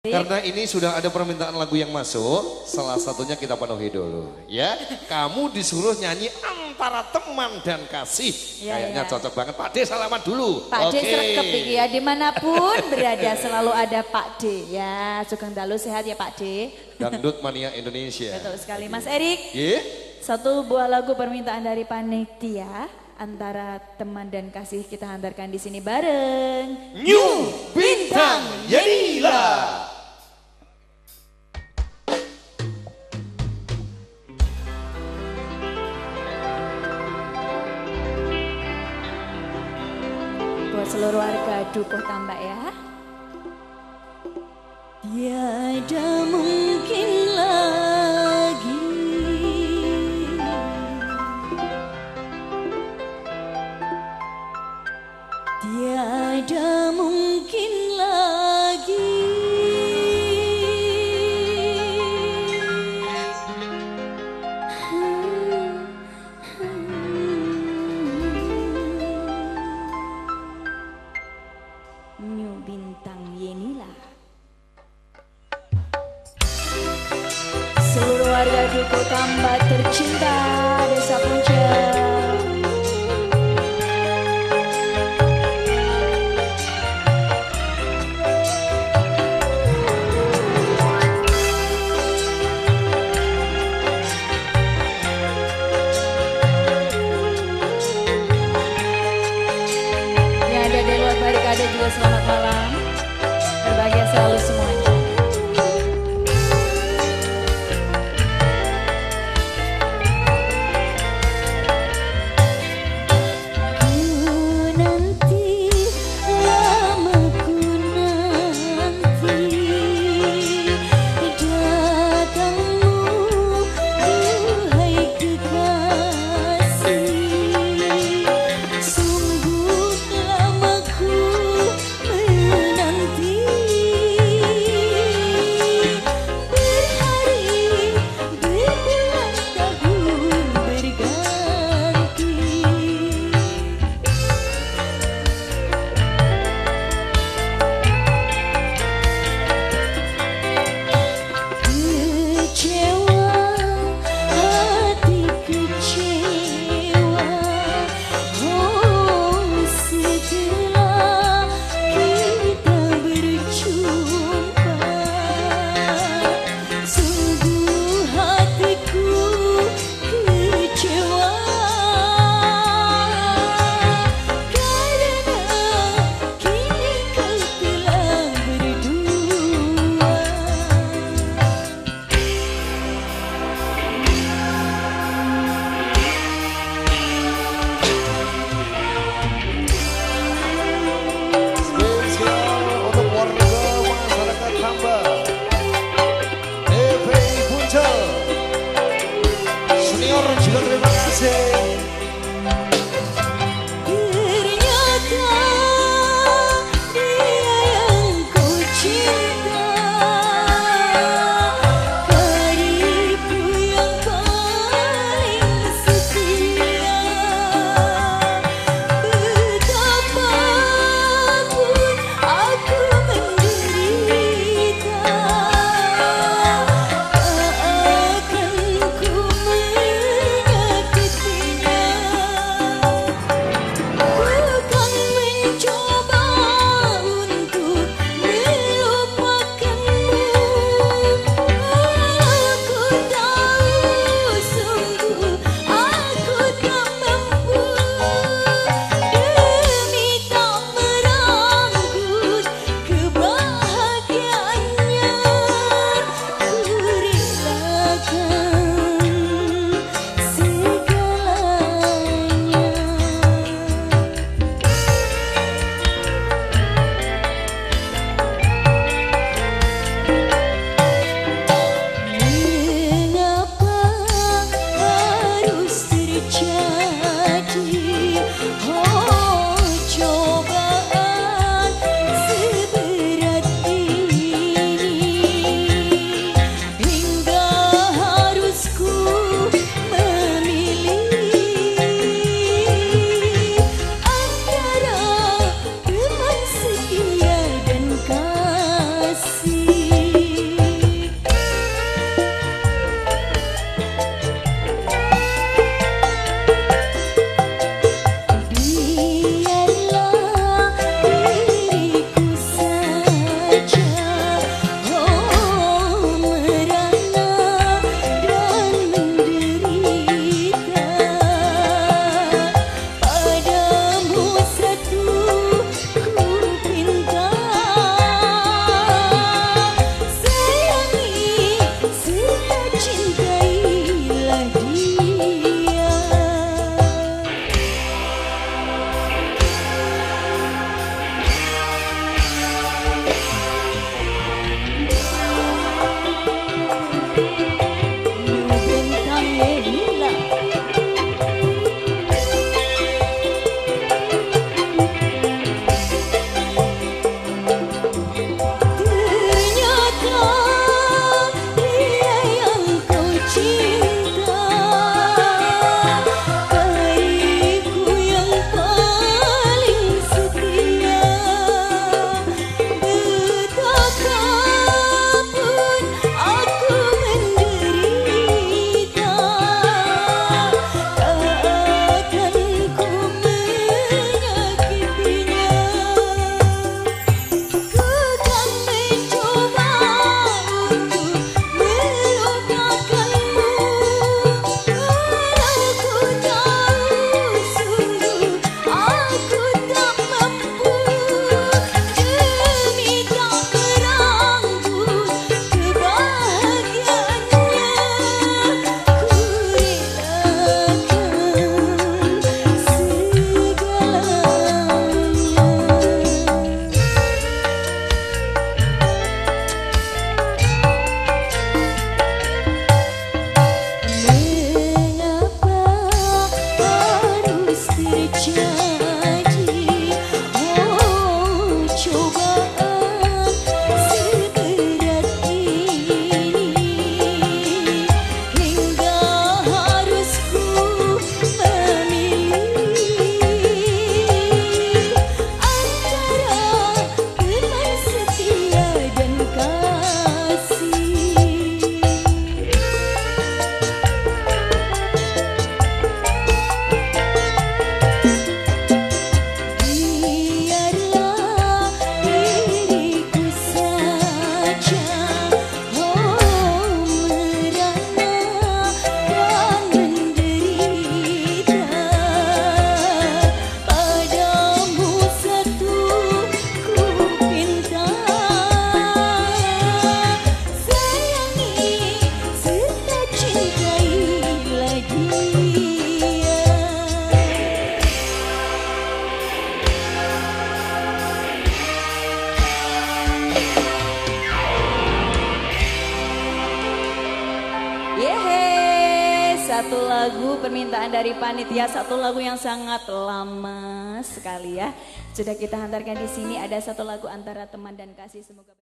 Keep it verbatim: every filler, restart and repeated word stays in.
Karena ini sudah ada permintaan lagu yang masuk, salah satunya kita penuhi dulu. Ya, kamu disuruh nyanyi antara teman dan kasih. Ya, kayaknya ya. Cocok banget. Pak D salaman dulu. Pak Oke. D serkep iki ya, dimanapun berada selalu ada Pak D. Ya, Sugeng Dalu sehat ya Pak D. Dangdut Mania Indonesia. Betul sekali Mas Erik. Yeah. Satu buah lagu permintaan dari panitia antara teman dan kasih kita hantarkan di sini bareng. New Bintang Yenila. Buat seluruh warga Dukuh Tambak ya. Tiada mungkin lagi Tiada mungkin lagi New Bintang Yenila. Seluruh warga Dukuh Tambak tercinta Desa Puncak. Yang ada di luar barikade juga selamat malam. Berbahagia selalu semuanya. satu lagu permintaan dari panitia, satu lagu yang sangat lama sekali ya. Sudah kita hantarkan di sini, ada satu lagu antara teman dan kasih, semoga